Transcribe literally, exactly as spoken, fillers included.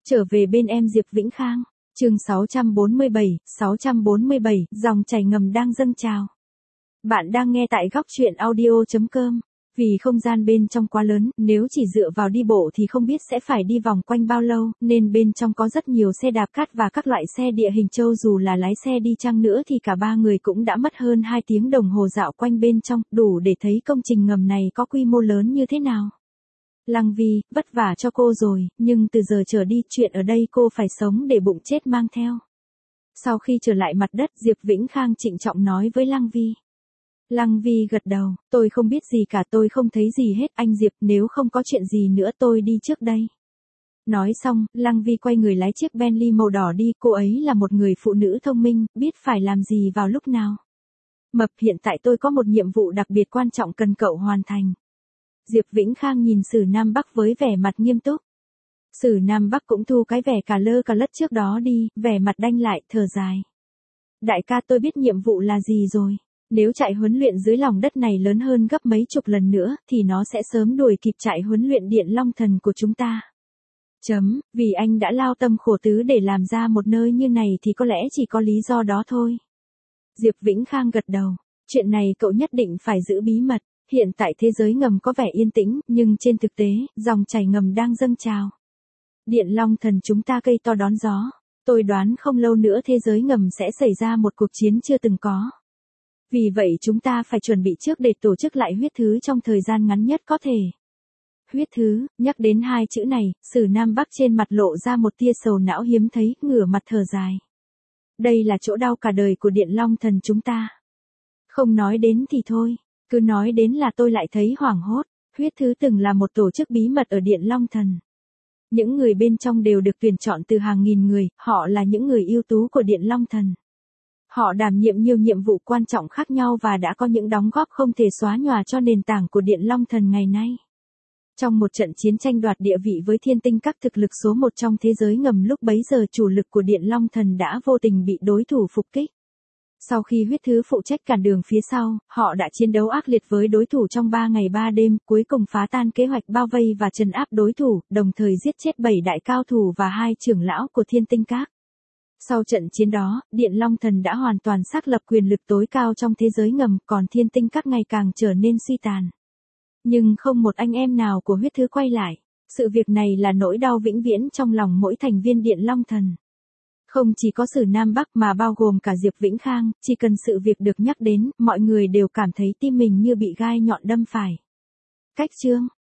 Trở về bên em Diệp Vĩnh Khang, chương sáu trăm bốn mươi bảy, sáu trăm bốn mươi bảy, dòng chảy ngầm đang dâng trào. Bạn đang nghe tại góc truyện audio chấm com. Vì không gian bên trong quá lớn, nếu chỉ dựa vào đi bộ thì không biết sẽ phải đi vòng quanh bao lâu, nên bên trong có rất nhiều xe đạp cát và các loại xe địa hình châu. Dù là lái xe đi chăng nữa thì cả ba người cũng đã mất hơn hai tiếng đồng hồ dạo quanh bên trong, đủ để thấy công trình ngầm này có quy mô lớn như thế nào. Lăng Vi, vất vả cho cô rồi, nhưng từ giờ trở đi, chuyện ở đây cô phải sống để bụng chết mang theo. Sau khi trở lại mặt đất, Diệp Vĩnh Khang trịnh trọng nói với Lăng Vi. Lăng Vi gật đầu, tôi không biết gì cả, tôi không thấy gì hết, anh Diệp, nếu không có chuyện gì nữa tôi đi trước đây. Nói xong, Lăng Vi quay người lái chiếc Bentley màu đỏ đi, cô ấy là một người phụ nữ thông minh, biết phải làm gì vào lúc nào. Mập, hiện tại tôi có một nhiệm vụ đặc biệt quan trọng cần cậu hoàn thành. Diệp Vĩnh Khang nhìn Sử Nam Bắc với vẻ mặt nghiêm túc. Sử Nam Bắc cũng thu cái vẻ cà lơ cà lất trước đó đi, vẻ mặt đanh lại, thở dài. Đại ca, tôi biết nhiệm vụ là gì rồi. Nếu trại huấn luyện dưới lòng đất này lớn hơn gấp mấy chục lần nữa, thì nó sẽ sớm đuổi kịp trại huấn luyện Điện Long Thần của chúng ta. Chấm, vì anh đã lao tâm khổ tứ để làm ra một nơi như này thì có lẽ chỉ có lý do đó thôi. Diệp Vĩnh Khang gật đầu. Chuyện này cậu nhất định phải giữ bí mật. Hiện tại thế giới ngầm có vẻ yên tĩnh, nhưng trên thực tế, dòng chảy ngầm đang dâng trào. Điện Long Thần chúng ta cây to đón gió. Tôi đoán không lâu nữa thế giới ngầm sẽ xảy ra một cuộc chiến chưa từng có. Vì vậy chúng ta phải chuẩn bị trước để tổ chức lại huyết thứ trong thời gian ngắn nhất có thể. Huyết thứ, nhắc đến hai chữ này, Sử Nam Bắc trên mặt lộ ra một tia sầu não hiếm thấy, ngửa mặt thở dài. Đây là chỗ đau cả đời của Điện Long Thần chúng ta. Không nói đến thì thôi, cứ nói đến là tôi lại thấy hoảng hốt. Huyết thứ từng là một tổ chức bí mật ở Điện Long Thần. Những người bên trong đều được tuyển chọn từ hàng nghìn người, họ là những người ưu tú của Điện Long Thần. Họ đảm nhiệm nhiều nhiệm vụ quan trọng khác nhau và đã có những đóng góp không thể xóa nhòa cho nền tảng của Điện Long Thần ngày nay. Trong một trận chiến tranh đoạt địa vị với Thiên Tinh Các, thực lực số một trong thế giới ngầm lúc bấy giờ, chủ lực của Điện Long Thần đã vô tình bị đối thủ phục kích. Sau khi huyết thứ phụ trách cản đường phía sau, họ đã chiến đấu ác liệt với đối thủ trong ba ngày ba đêm, cuối cùng phá tan kế hoạch bao vây và trấn áp đối thủ, đồng thời giết chết bảy đại cao thủ và hai trưởng lão của Thiên Tinh Các. Sau trận chiến đó, Điện Long Thần đã hoàn toàn xác lập quyền lực tối cao trong thế giới ngầm, còn Thiên Tinh Các ngày càng trở nên suy tàn. Nhưng không một anh em nào của huyết thứ quay lại. Sự việc này là nỗi đau vĩnh viễn trong lòng mỗi thành viên Điện Long Thần. Không chỉ có Sử Nam Bắc mà bao gồm cả Diệp Vĩnh Khang, chỉ cần sự việc được nhắc đến, mọi người đều cảm thấy tim mình như bị gai nhọn đâm phải. Cách chương